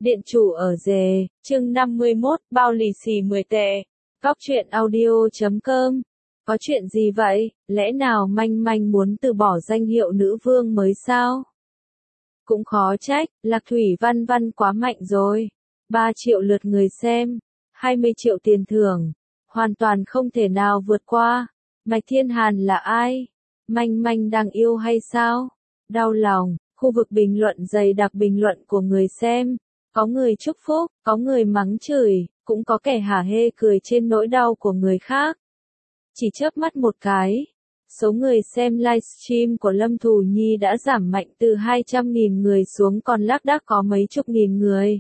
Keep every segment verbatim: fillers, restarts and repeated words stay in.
Điện chủ ở rề, chương năm mươi mốt, bao lì xì mười tệ. Góc truyện audio chấm com. Có chuyện gì vậy, lẽ nào Manh Manh muốn từ bỏ danh hiệu nữ vương mới sao? Cũng khó trách, Lạc Thủy Văn Văn quá mạnh rồi. ba triệu lượt người xem, hai mươi triệu tiền thưởng, hoàn toàn không thể nào vượt qua. Mạch Thiên Hàn là ai? Manh Manh đang yêu hay sao? Đau lòng, khu vực bình luận dày đặc bình luận của người xem. Có người chúc phúc, có người mắng chửi, cũng có kẻ hả hê cười trên nỗi đau của người khác. Chỉ chớp mắt một cái, số người xem livestream của Lâm Thù Nhi đã giảm mạnh từ hai trăm nghìn người xuống còn lác đác có mấy chục nghìn người.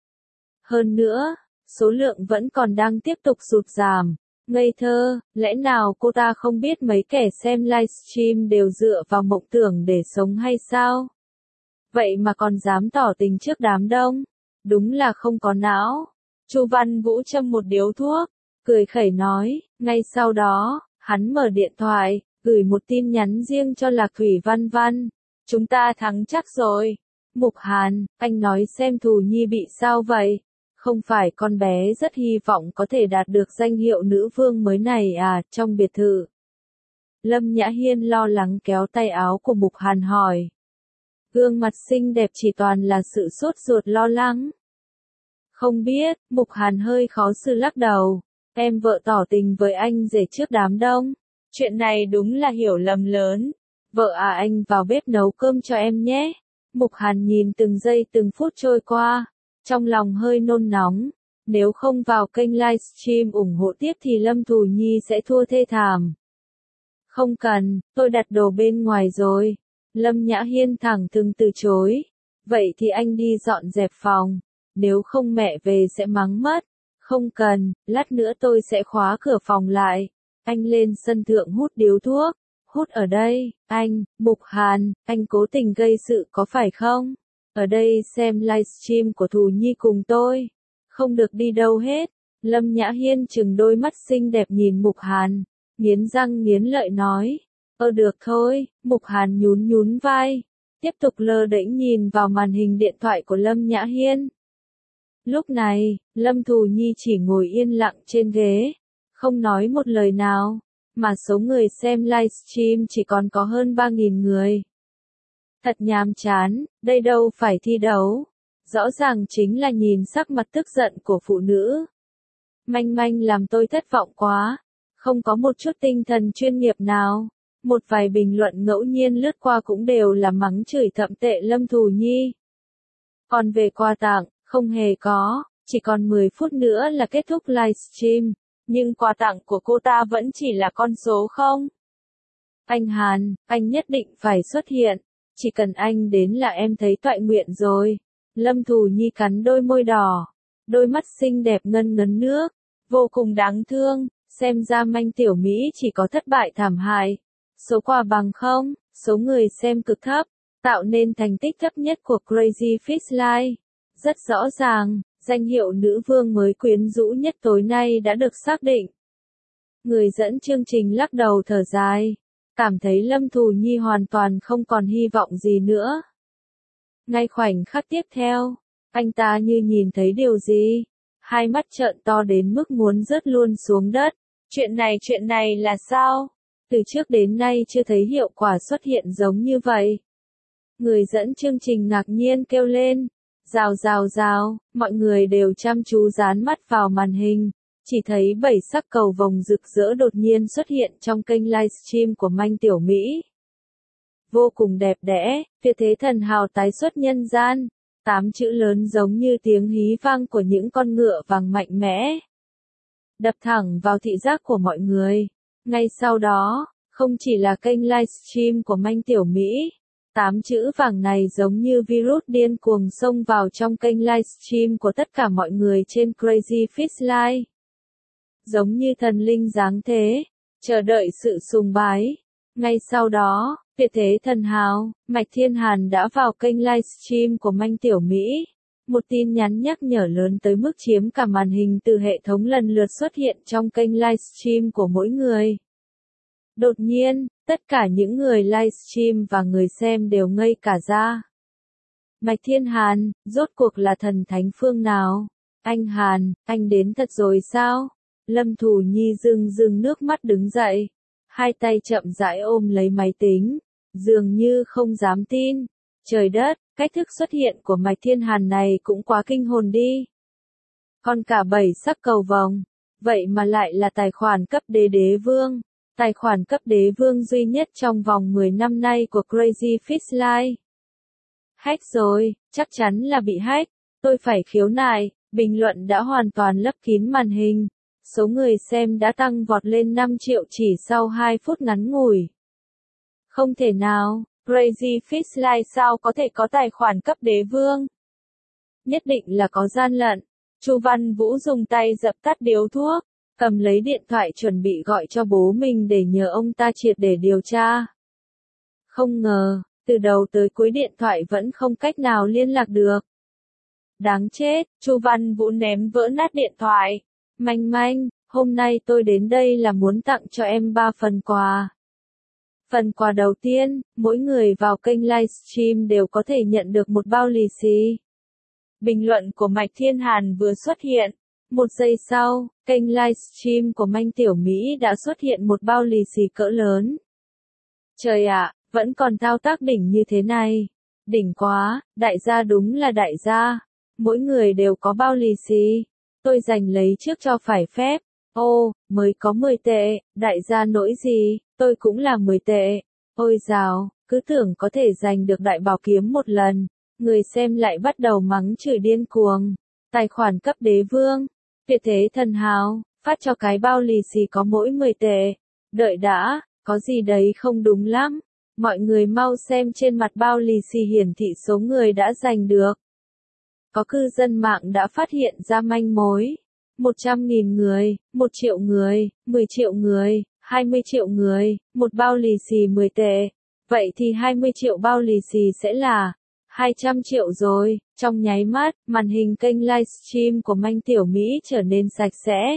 Hơn nữa, số lượng vẫn còn đang tiếp tục sụt giảm. Ngây thơ, lẽ nào cô ta không biết mấy kẻ xem livestream đều dựa vào mộng tưởng để sống hay sao? Vậy mà còn dám tỏ tình trước đám đông. Đúng là không có não. Chu Văn Vũ châm một điếu thuốc, cười khẩy nói, ngay sau đó, hắn mở điện thoại, gửi một tin nhắn riêng cho Lạc Thủy Văn Văn. Chúng ta thắng chắc rồi. Mục Hàn, anh nói xem Thù Nhi bị sao vậy? Không phải con bé rất hy vọng có thể đạt được danh hiệu nữ vương mới này à, trong biệt thự. Lâm Nhã Hiên lo lắng kéo tay áo của Mục Hàn hỏi. Gương mặt xinh đẹp chỉ toàn là sự sốt ruột lo lắng. Không biết, Mục Hàn hơi khó xử lắc đầu. Em vợ tỏ tình với anh rể trước đám đông. Chuyện này đúng là hiểu lầm lớn. Vợ à, anh vào bếp nấu cơm cho em nhé. Mục Hàn nhìn từng giây từng phút trôi qua. Trong lòng hơi nôn nóng. Nếu không vào kênh livestream ủng hộ tiếp thì Lâm Thù Nhi sẽ thua thê thảm. Không cần, tôi đặt đồ bên ngoài rồi. Lâm Nhã Hiên thẳng thừng từ chối. Vậy thì anh đi dọn dẹp phòng. Nếu không mẹ về sẽ mắng mất. Không cần, lát nữa tôi sẽ khóa cửa phòng lại. Anh lên sân thượng hút điếu thuốc. Hút ở đây, anh, Mục Hàn, anh cố tình gây sự có phải không? Ở đây xem livestream của Thù Nhi cùng tôi. Không được đi đâu hết. Lâm Nhã Hiên trừng đôi mắt xinh đẹp nhìn Mục Hàn. Nghiến răng nghiến lợi nói. Ơ được thôi, Mục Hàn nhún nhún vai. Tiếp tục lơ đễnh nhìn vào màn hình điện thoại của Lâm Nhã Hiên. Lúc này, Lâm Thù Nhi chỉ ngồi yên lặng trên ghế, không nói một lời nào, mà số người xem livestream chỉ còn có hơn ba nghìn người. Thật nhàm chán, đây đâu phải thi đấu, rõ ràng chính là nhìn sắc mặt tức giận của phụ nữ. Manh Manh làm tôi thất vọng quá, không có một chút tinh thần chuyên nghiệp nào. Một vài bình luận ngẫu nhiên lướt qua cũng đều là mắng chửi thậm tệ Lâm Thù Nhi. Còn về quà tặng, không hề có, chỉ còn mười phút nữa là kết thúc livestream, nhưng quà tặng của cô ta vẫn chỉ là con số không. Anh Hàn, anh nhất định phải xuất hiện, chỉ cần anh đến là em thấy toại nguyện rồi. Lâm Thù Nhi cắn đôi môi đỏ, đôi mắt xinh đẹp ngân ngấn nước, vô cùng đáng thương, xem ra Manh tiểu Mỹ chỉ có thất bại thảm hại. Số quà bằng không, số người xem cực thấp, tạo nên thành tích thấp nhất của Crazy Fish Live. Rất rõ ràng, danh hiệu nữ vương mới quyến rũ nhất tối nay đã được xác định. Người dẫn chương trình lắc đầu thở dài, cảm thấy Lâm Thù Nhi hoàn toàn không còn hy vọng gì nữa. Ngay khoảnh khắc tiếp theo, anh ta như nhìn thấy điều gì, hai mắt trợn to đến mức muốn rớt luôn xuống đất. Chuyện này chuyện này là sao? Từ trước đến nay chưa thấy hiệu quả xuất hiện giống như vậy. Người dẫn chương trình ngạc nhiên kêu lên. Rào rào rào, mọi người đều chăm chú dán mắt vào màn hình, chỉ thấy bảy sắc cầu vồng rực rỡ đột nhiên xuất hiện trong kênh livestream của Manh tiểu Mỹ. Vô cùng đẹp đẽ, tuyệt thế thần hào tái xuất nhân gian, tám chữ lớn giống như tiếng hí vang của những con ngựa vàng mạnh mẽ. Đập thẳng vào thị giác của mọi người. Ngay sau đó, không chỉ là kênh livestream của Manh tiểu Mỹ, tám chữ vàng này giống như virus điên cuồng xông vào trong kênh livestream của tất cả mọi người trên Crazy Fish Live. Giống như thần linh giáng thế, chờ đợi sự sùng bái. Ngay sau đó, tuyệt thế thần hào, Mạch Thiên Hàn đã vào kênh livestream của Manh tiểu Mỹ. Một tin nhắn nhắc nhở lớn tới mức chiếm cả màn hình từ hệ thống lần lượt xuất hiện trong kênh livestream của mỗi người. Đột nhiên, tất cả những người livestream và người xem đều ngây cả ra. Mạch Thiên Hàn, rốt cuộc là thần thánh phương nào? Anh Hàn, anh đến thật rồi sao? Lâm Thủ Nhi rưng rưng nước mắt đứng dậy. Hai tay chậm rãi ôm lấy máy tính. Dường như không dám tin. Trời đất, cách thức xuất hiện của Mạch Thiên Hàn này cũng quá kinh hồn đi. Còn cả bảy sắc cầu vồng. Vậy mà lại là tài khoản cấp đế đế vương. Tài khoản cấp đế vương duy nhất trong vòng mười năm nay của Crazy Fish Life. Hack rồi, chắc chắn là bị hack. Tôi phải khiếu nại, bình luận đã hoàn toàn lấp kín màn hình. Số người xem đã tăng vọt lên năm triệu chỉ sau hai phút ngắn ngủi. Không thể nào, Crazy Fish Life sao có thể có tài khoản cấp đế vương? Nhất định là có gian lận. Chu Văn Vũ dùng tay dập tắt điếu thuốc, cầm lấy điện thoại chuẩn bị gọi cho bố mình để nhờ ông ta triệt để điều tra. Không ngờ, từ đầu tới cuối điện thoại vẫn không cách nào liên lạc được. Đáng chết, Chu Văn Vũ ném vỡ nát điện thoại. Manh manh, hôm nay tôi đến đây là muốn tặng cho em ba phần quà. Phần quà đầu tiên, mỗi người vào kênh livestream đều có thể nhận được một bao lì xì. Bình luận của Mạch Thiên Hàn vừa xuất hiện. Một giây sau, kênh livestream của Manh Tiểu Mỹ đã xuất hiện một bao lì xì cỡ lớn. Trời ạ, vẫn còn thao tác đỉnh như thế này. Đỉnh quá, đại gia đúng là đại gia. Mỗi người đều có bao lì xì. Tôi giành lấy trước cho phải phép. Ô, mới có mười tệ, đại gia nỗi gì, tôi cũng là mười tệ. Ôi dào, cứ tưởng có thể giành được đại bảo kiếm một lần. Người xem lại bắt đầu mắng chửi điên cuồng. Tài khoản cấp đế vương. Tuyệt thế thần hào, phát cho cái bao lì xì có mỗi mười tệ. Đợi đã, có gì đấy không đúng lắm. Mọi người mau xem trên mặt bao lì xì hiển thị số người đã giành được. Có cư dân mạng đã phát hiện ra manh mối. một trăm nghìn người, một triệu người, mười triệu người, hai mươi triệu người, một bao lì xì mười tệ. Vậy thì hai mươi triệu bao lì xì sẽ là hai trăm triệu rồi. Trong nháy mắt, màn hình kênh livestream của Manh Tiểu Mỹ trở nên sạch sẽ.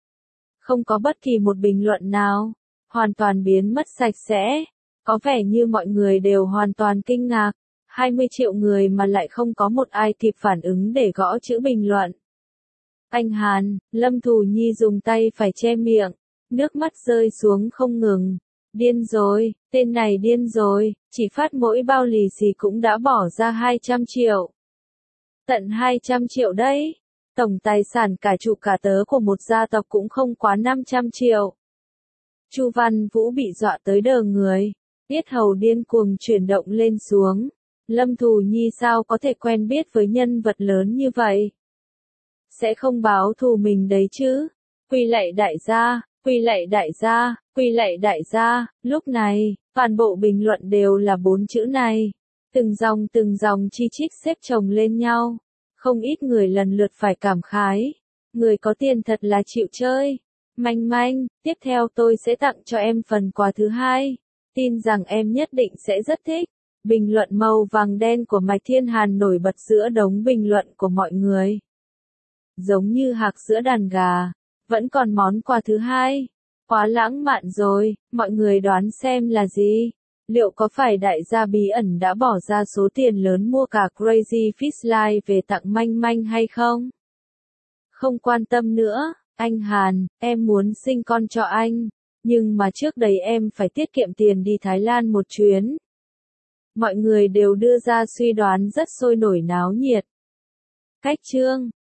Không có bất kỳ một bình luận nào. Hoàn toàn biến mất sạch sẽ. Có vẻ như mọi người đều hoàn toàn kinh ngạc. hai mươi triệu người mà lại không có một ai kịp phản ứng để gõ chữ bình luận. Anh Hàn, Lâm Thù Nhi dùng tay phải che miệng. Nước mắt rơi xuống không ngừng. Điên rồi, tên này điên rồi, chỉ phát mỗi bao lì xì cũng đã bỏ ra hai trăm triệu. Tận hai trăm triệu đấy. Tổng tài sản cả trụ cả tớ của một gia tộc cũng không quá năm trăm triệu. Chu Văn Vũ bị dọa tới đờ người. Yết hầu điên cuồng chuyển động lên xuống. Lâm Thù Nhi sao có thể quen biết với nhân vật lớn như vậy? Sẽ không báo thù mình đấy chứ? Quy lạy đại gia, quy lạy đại gia, quy lạy đại gia. Lúc này, toàn bộ bình luận đều là bốn chữ này. Từng dòng từng dòng chi chít xếp chồng lên nhau. Không ít người lần lượt phải cảm khái. Người có tiền thật là chịu chơi. Manh manh, tiếp theo tôi sẽ tặng cho em phần quà thứ hai. Tin rằng em nhất định sẽ rất thích. Bình luận màu vàng đen của Mạch Thiên Hàn nổi bật giữa đống bình luận của mọi người. Giống như hạc giữa đàn gà. Vẫn còn món quà thứ hai. Quá lãng mạn rồi, mọi người đoán xem là gì? Liệu có phải đại gia bí ẩn đã bỏ ra số tiền lớn mua cả Crazy Fish Life về tặng Manh Manh hay không? Không quan tâm nữa, anh Hàn, em muốn sinh con cho anh. Nhưng mà trước đây em phải tiết kiệm tiền đi Thái Lan một chuyến. Mọi người đều đưa ra suy đoán rất sôi nổi náo nhiệt. Cách chương